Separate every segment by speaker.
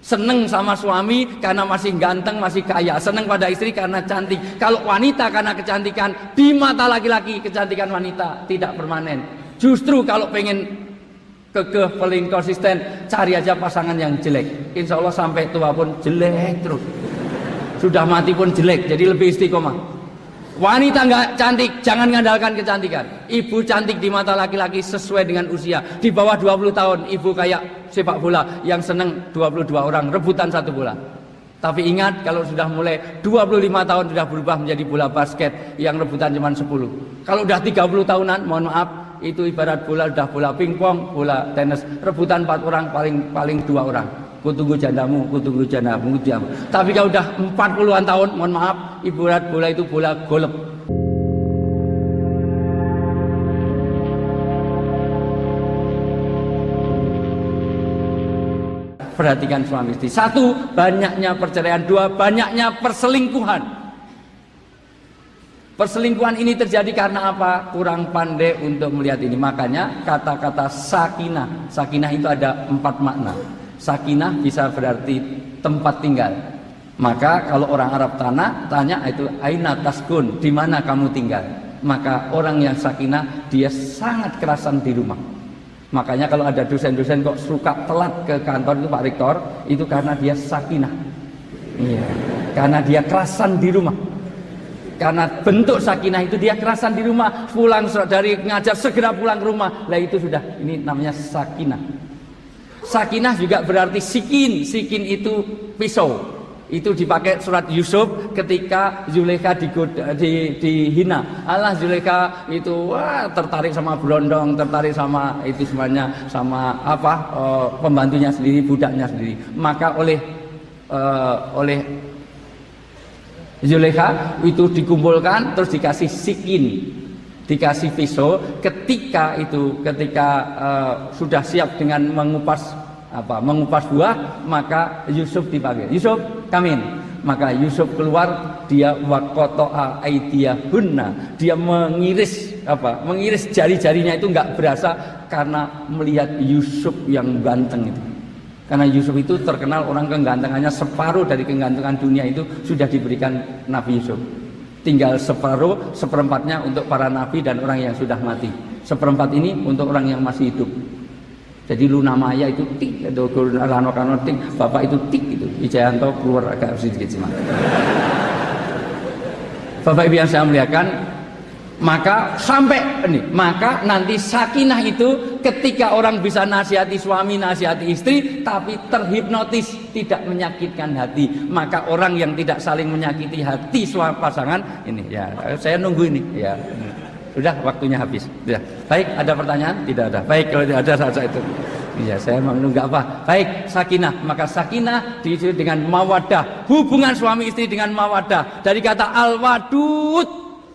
Speaker 1: Seneng sama suami karena masih ganteng, masih kaya. Seneng pada istri karena cantik. Kalau wanita karena kecantikan, di mata laki-laki kecantikan wanita tidak permanen. Justru kalau pengen kekeh, paling konsisten, cari aja pasangan yang jelek. Insya Allah sampai tua pun jelek terus. Sudah mati pun jelek, jadi lebih istiqomah. Wanita nggak cantik, jangan ngandalkan kecantikan. Ibu cantik di mata laki-laki sesuai dengan usia. Di bawah 20 tahun, ibu kayak sepak bola yang seneng 22 orang rebutan satu bola. Tapi ingat, kalau sudah mulai 25 tahun sudah berubah menjadi bola basket yang rebutan cuma 10. Kalau udah 30 tahunan, mohon maaf, itu ibarat bola sudah bola pingpong, bola tenis, rebutan 4 orang, paling 2 orang. Kutunggu jandamu, kutunggu jandamu, diam. Tapi kalau udah 40-an tahun, mohon maaf, ibarat bola itu bola golep. Perhatikan suami istri. 1, banyaknya perceraian. 2, banyaknya perselingkuhan. Perselingkuhan ini terjadi karena apa? Kurang pandai untuk melihat ini. Makanya kata-kata sakinah. Sakinah itu ada 4 makna. Sakinah bisa berarti tempat tinggal. Maka kalau orang Arab tanya itu aina taskun, di mana kamu tinggal? Maka orang yang sakinah dia sangat kerasan di rumah. Makanya kalau ada dosen-dosen kok suka telat ke kantor itu Pak Rektor, itu karena dia sakinah. Iya, karena dia kerasan di rumah. Karena bentuk sakinah itu dia kerasan di rumah, pulang dari ngajar segera pulang ke rumah. Lah itu sudah, ini namanya sakinah. Sakinah juga berarti sikin. Sikin itu pisau. Itu dipakai surat Yusuf ketika Zulaikha dihina. Allah, Zulaikha itu tertarik sama berondong, tertarik sama itu semuanya, sama pembantunya sendiri, budaknya sendiri. Maka oleh Zulaikha itu dikumpulkan terus dikasih sikin, dikasih pisau. Ketika sudah siap dengan mengupas buah, maka Yusuf dipanggil. Yusuf, come in. Maka Yusuf keluar, dia waqata'a aydiyahunna. Dia mengiris jari-jarinya itu enggak berasa karena melihat Yusuf yang ganteng itu. Karena Yusuf itu terkenal orang kegantengannya, separuh dari kegantengan dunia itu sudah diberikan Nabi Yusuf. Tinggal seperempatnya untuk para nabi dan orang yang sudah mati. Seperempat ini untuk orang yang masih hidup. Jadi Luna Maya itu tik, atau Rano Kano tik, Bapak itu tik itu. Wijayanto keluar agak sedikit sih. Bapak Ibu yang saya muliakan, maka nanti sakinah itu ketika orang bisa nasihati suami, nasihati istri, tapi terhipnotis, tidak menyakitkan hati. Maka orang yang tidak saling menyakiti hati suami pasangan ini, ya saya nunggu ini, ya. Sudah waktunya habis. Ya. Baik, ada pertanyaan? Tidak ada. Baik, kalau tidak ada saja itu. Iya, saya mau menunggu apa? Baik, sakinah. Maka sakinah diisi dengan mawaddah. Hubungan suami istri dengan mawaddah. Dari kata al-wadud.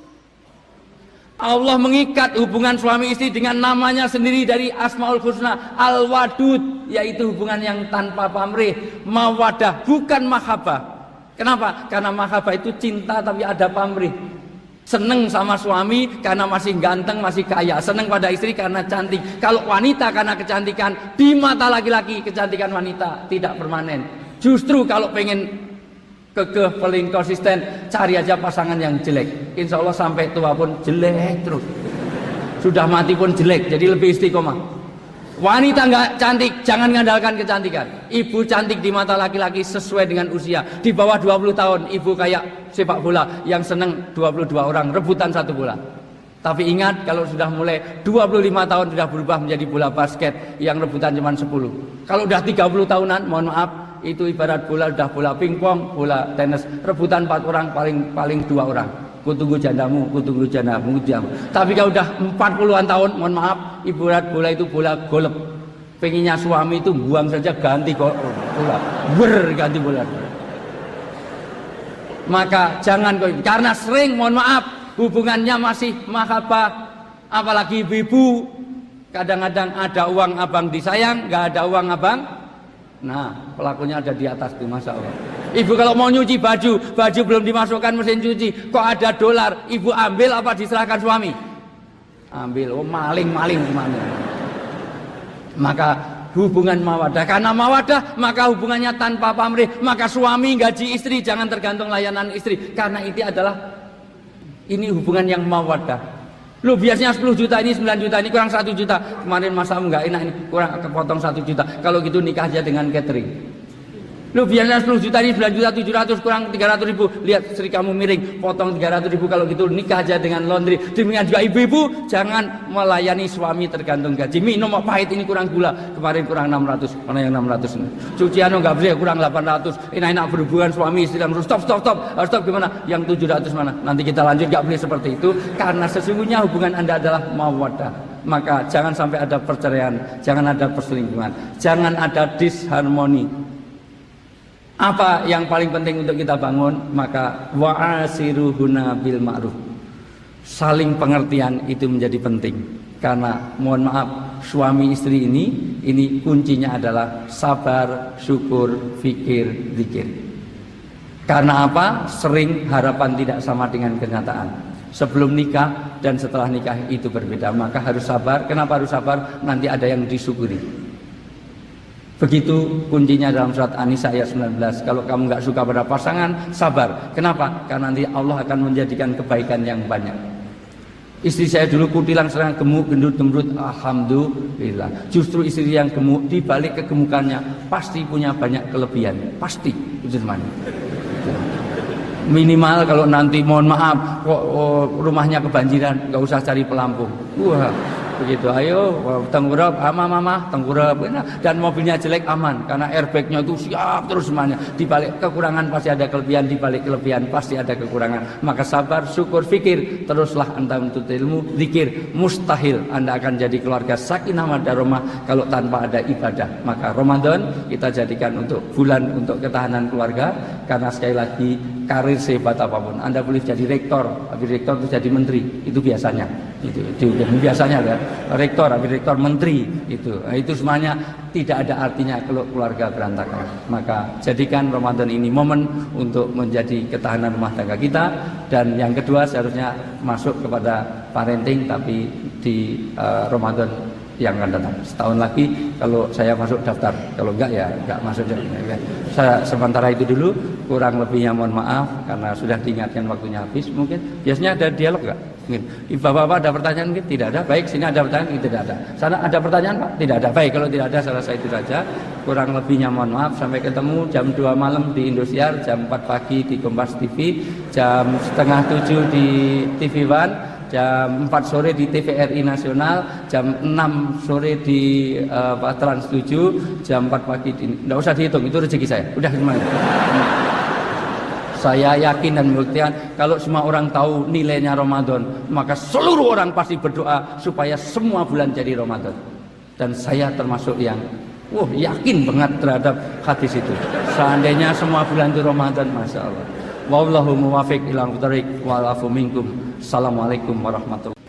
Speaker 1: Allah mengikat hubungan suami istri dengan namanya sendiri dari Asmaul Husna. Al-wadud, yaitu hubungan yang tanpa pamrih. Mawaddah, bukan mahabbah. Kenapa? Karena mahabbah itu cinta tapi ada pamrih. Seneng sama suami karena masih ganteng, masih kaya. Seneng pada istri karena cantik. Kalau wanita karena kecantikan, di mata laki-laki kecantikan wanita tidak permanen. Justru kalau pengen kekeh, paling konsisten, cari aja pasangan yang jelek. Insya Allah sampai tua pun jelek terus. Sudah mati pun jelek, jadi lebih istiqomah. Wanita nggak cantik, jangan ngandalkan kecantikan. Ibu cantik di mata laki-laki sesuai dengan usia. Di bawah 20 tahun, ibu kayak sepak bola yang seneng 22 orang rebutan satu bola. Tapi ingat, kalau sudah mulai 25 tahun sudah berubah menjadi bola basket yang rebutan cuma 10. Kalau udah 30 tahunan, mohon maaf, itu ibarat bola sudah bola pingpong, bola tenis, rebutan 4 orang, paling 2 orang. Kutunggu jandamu, diam. Tapi kalau udah 40-an tahun, mohon maaf, ibarat bola itu bola golep. Pengennya suami itu buang saja, ganti bola, ganti bola. Maka jangan, karena sering, mohon maaf, hubungannya masih mahabbah, apalagi ibu-ibu. Kadang-kadang ada uang abang disayang, nggak ada uang abang. Nah, pelakunya ada di atas tuh, masya Allah. Ibu kalau mau nyuci baju belum dimasukkan mesin cuci, kok ada dolar, ibu ambil apa diserahkan suami? Ambil, maling. Maka hubungan mawadah. Karena mawadah maka hubungannya tanpa pamrih. Maka suami gaji istri, jangan tergantung layanan istri. Karena itu adalah hubungan yang mawadah. Lu biasanya 10 juta, ini 9 juta, ini kurang 1 juta. Kemarin masamu nggak enak, ini kurang kepotong 1 juta. Kalau gitu nikah aja dengan catering. Lu biasanya 10 juta, ini 9 juta 700, kurang 300 ribu. Lihat istri kamu miring, potong 300 ribu. Kalau gitu nikah aja dengan laundry. Demikian juga ibu-ibu, jangan melayani suami tergantung gaji. Minum pahit, ini kurang gula, kemarin kurang 600, mana yang 600. Cucian nggak boleh, kurang 800. Enak-enak berhubungan suami istri, harus stop gimana? Yang 700 mana? Nanti kita lanjut, nggak boleh seperti itu. Karena sesungguhnya hubungan Anda adalah mawaddah. Maka jangan sampai ada perceraian, jangan ada perselingkuhan, jangan ada disharmoni. Apa yang paling penting untuk kita bangun? Maka wa'asiruhuna bil ma'ruf. Saling pengertian itu menjadi penting. Karena mohon maaf, suami istri ini kuncinya adalah sabar, syukur, fikir, zikir. Karena apa? Sering harapan tidak sama dengan kenyataan. Sebelum nikah dan setelah nikah itu berbeda. Maka harus sabar. Kenapa harus sabar? Nanti ada yang disyukuri. Begitu kuncinya dalam surat An-Nisa ayat 19. Kalau kamu nggak suka pada pasangan, sabar. Kenapa? Karena nanti Allah akan menjadikan kebaikan yang banyak. Istri saya dulu kutilang serang gemuk, gendut, gembrut. Alhamdulillah. Justru istri yang gemuk, di balik kegemukannya pasti punya banyak kelebihan. Pasti. Minimal kalau nanti mohon maaf kok rumahnya kebanjiran, nggak usah cari pelampung. Wah. Begitu, ayo tengkurap, mama tengkurap, dan mobilnya jelek aman karena airbagnya itu siap terus semuanya. Di balik kekurangan pasti ada kelebihan, di balik kelebihan pasti ada kekurangan. Maka sabar, syukur, fikir, teruslah Anda menuntut ilmu, zikir. Mustahil Anda akan jadi keluarga sakinah mawaddah kalau tanpa ada ibadah. Maka Ramadan kita jadikan untuk bulan untuk ketahanan keluarga. Karena sekali lagi karir sehebat apapun, Anda boleh jadi rektor, habis rektor itu jadi menteri, itu biasanya. Itu biasanya ada rektor, habis rektor menteri, itu semuanya tidak ada artinya kalau keluarga berantakan. Maka jadikan Ramadan ini momen untuk menjadi ketahanan rumah tangga kita. Dan yang kedua seharusnya masuk kepada parenting, tapi di Ramadan yang akan datang. Setahun lagi kalau saya masuk daftar, kalau enggak ya enggak masuk. Saya sementara itu dulu, kurang lebihnya mohon maaf karena sudah diingatkan waktunya habis. Mungkin biasanya ada dialog enggak? Mungkin Bapak-bapak ada pertanyaan mungkin? Tidak ada. Baik, sini ada pertanyaan? Tidak ada. Sana ada pertanyaan Pak? Tidak ada. Baik, kalau tidak ada saya rasa itu saja. Kurang lebihnya mohon maaf. Sampai ketemu jam 2 malam di Indosiar, jam 4 pagi di Kompas TV, jam setengah 7 di TV One, jam 4 sore di TVRI Nasional, jam 6 sore di Trans 7, jam 4 pagi di... Nggak usah dihitung, itu rezeki saya. Udah semuanya. Saya yakin dan membuktikan kalau semua orang tahu nilainya Ramadan, maka seluruh orang pasti berdoa supaya semua bulan jadi Ramadan. Dan saya termasuk yang yakin banget terhadap hadis itu. Seandainya semua bulan itu Ramadan, Masya Allah. Wallahu muwafiq ila aqdariq wal afu minkum. Assalamualaikum warahmatullahi wabarakatuh.